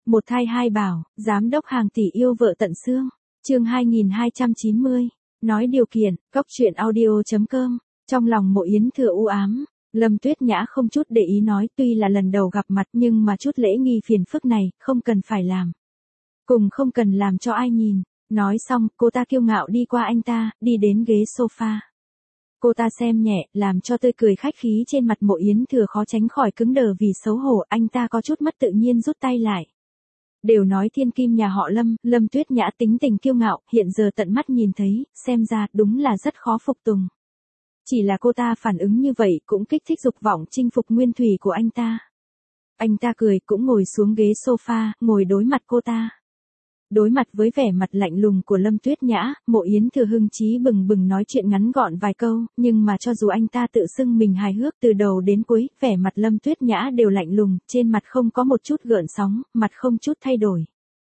Một thai hai bảo, giám đốc hàng tỷ yêu vợ tận xương. Chương 2290. Nói điều kiện, góc truyện audio.com. Trong lòng Mộ Yến Thừa u ám, Lâm Tuyết Nhã không chút để ý nói, tuy là lần đầu gặp mặt nhưng mà chút lễ nghi phiền phức này, không cần phải làm. Cùng không cần làm cho ai nhìn. Nói xong, cô ta kiêu ngạo đi qua anh ta, đi đến ghế sofa. Cô ta xem nhẹ, làm cho tươi cười khách khí trên mặt Mộ Yến Thừa khó tránh khỏi cứng đờ vì xấu hổ, anh ta có chút mất tự nhiên rút tay lại. Đều nói thiên kim nhà họ Lâm, Lâm Tuyết Nhã tính tình kiêu ngạo, hiện giờ tận mắt nhìn thấy, xem ra đúng là rất khó phục tùng. Chỉ là cô ta phản ứng như vậy cũng kích thích dục vọng chinh phục nguyên thủy của anh ta. Anh ta cười cũng ngồi xuống ghế sofa, ngồi đối mặt cô ta. Đối mặt với vẻ mặt lạnh lùng của Lâm Tuyết Nhã, Mộ Yến Thừa hưng chí bừng bừng nói chuyện ngắn gọn vài câu, nhưng mà cho dù anh ta tự xưng mình hài hước từ đầu đến cuối, vẻ mặt Lâm Tuyết Nhã đều lạnh lùng, trên mặt không có một chút gợn sóng, mặt không chút thay đổi.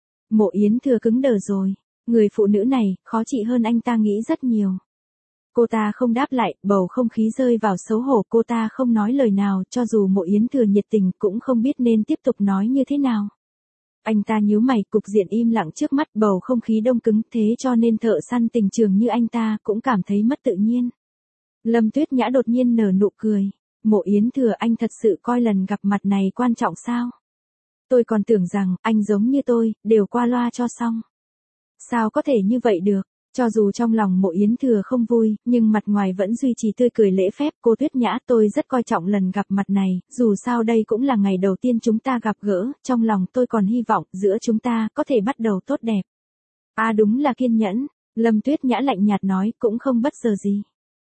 Mộ Yến Thừa cứng đờ rồi, người phụ nữ này, khó trị hơn anh ta nghĩ rất nhiều. Cô ta không đáp lại, bầu không khí rơi vào xấu hổ, cô ta không nói lời nào, cho dù Mộ Yến Thừa nhiệt tình cũng không biết nên tiếp tục nói như thế nào. Anh ta nhíu mày, cục diện im lặng trước mắt, bầu không khí đông cứng, thế cho nên thợ săn tình trường như anh ta cũng cảm thấy mất tự nhiên. Lâm Tuyết Nhã đột nhiên nở nụ cười. Mộ Yến Thừa, anh thật sự coi lần gặp mặt này quan trọng sao? Tôi còn tưởng rằng, anh giống như tôi, đều qua loa cho xong. Sao có thể như vậy được? Cho dù trong lòng Mộ Yến Thừa không vui, nhưng mặt ngoài vẫn duy trì tươi cười lễ phép. Cô Tuyết Nhã, tôi rất coi trọng lần gặp mặt này, dù sao đây cũng là ngày đầu tiên chúng ta gặp gỡ, trong lòng tôi còn hy vọng giữa chúng ta có thể bắt đầu tốt đẹp. À đúng là kiên nhẫn, Lâm Tuyết Nhã lạnh nhạt nói, cũng không bất giờ gì.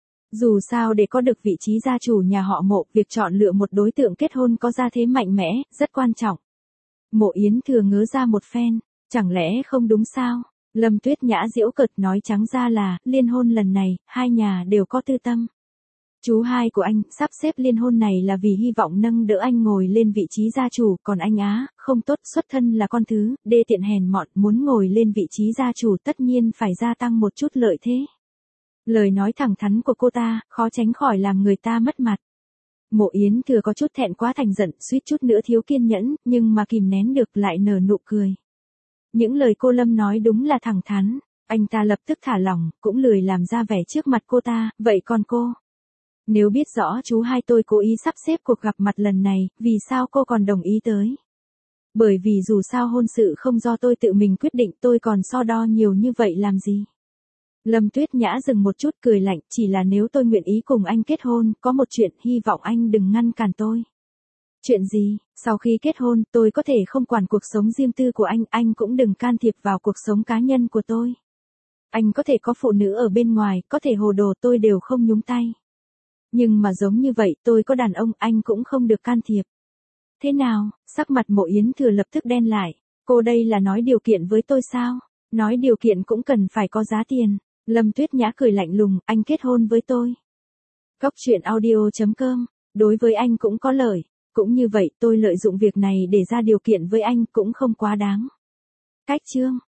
Dù sao để có được vị trí gia chủ nhà họ Mộ, việc chọn lựa một đối tượng kết hôn có gia thế mạnh mẽ, rất quan trọng. Mộ Yến Thừa ngớ ra một phen, chẳng lẽ không đúng sao? Lâm Tuyết Nhã giễu cợt nói trắng ra là, liên hôn lần này, hai nhà đều có tư tâm. Chú hai của anh, sắp xếp liên hôn này là vì hy vọng nâng đỡ anh ngồi lên vị trí gia chủ, còn anh á, không tốt, xuất thân là con thứ, đê tiện hèn mọn, muốn ngồi lên vị trí gia chủ tất nhiên phải gia tăng một chút lợi thế. Lời nói thẳng thắn của cô ta, khó tránh khỏi làm người ta mất mặt. Mộ Yến Thừa có chút thẹn quá thành giận, suýt chút nữa thiếu kiên nhẫn, nhưng mà kìm nén được lại nở nụ cười. Những lời cô Lâm nói đúng là thẳng thắn, anh ta lập tức thả lỏng, cũng lười làm ra vẻ trước mặt cô ta, vậy còn cô? Nếu biết rõ chú hai tôi cố ý sắp xếp cuộc gặp mặt lần này, vì sao cô còn đồng ý tới? Bởi vì dù sao hôn sự không do tôi tự mình quyết định, tôi còn so đo nhiều như vậy làm gì? Lâm Tuyết Nhã dừng một chút cười lạnh, chỉ là nếu tôi nguyện ý cùng anh kết hôn, có một chuyện hy vọng anh đừng ngăn cản tôi. Chuyện gì? Sau khi kết hôn, tôi có thể không quản cuộc sống riêng tư của anh cũng đừng can thiệp vào cuộc sống cá nhân của tôi. Anh có thể có phụ nữ ở bên ngoài, có thể hồ đồ, tôi đều không nhúng tay. Nhưng mà giống như vậy, tôi có đàn ông, anh cũng không được can thiệp. Thế nào? Sắc mặt Mộ Yến Thừa lập tức đen lại. Cô đây là nói điều kiện với tôi sao? Nói điều kiện cũng cần phải có giá tiền. Lâm Tuyết Nhã cười lạnh lùng, anh kết hôn với tôi. Góc truyện audio.com. Đối với anh cũng có lợi. Cũng như vậy, tôi lợi dụng việc này để ra điều kiện với anh cũng không quá đáng. Cách chương.